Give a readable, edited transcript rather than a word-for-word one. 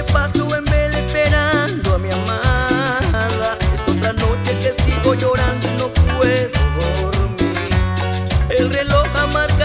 paso en vela esperando a mi amada. Es otra noche que sigo llorando y no puedo dormir. El reloj ha marcado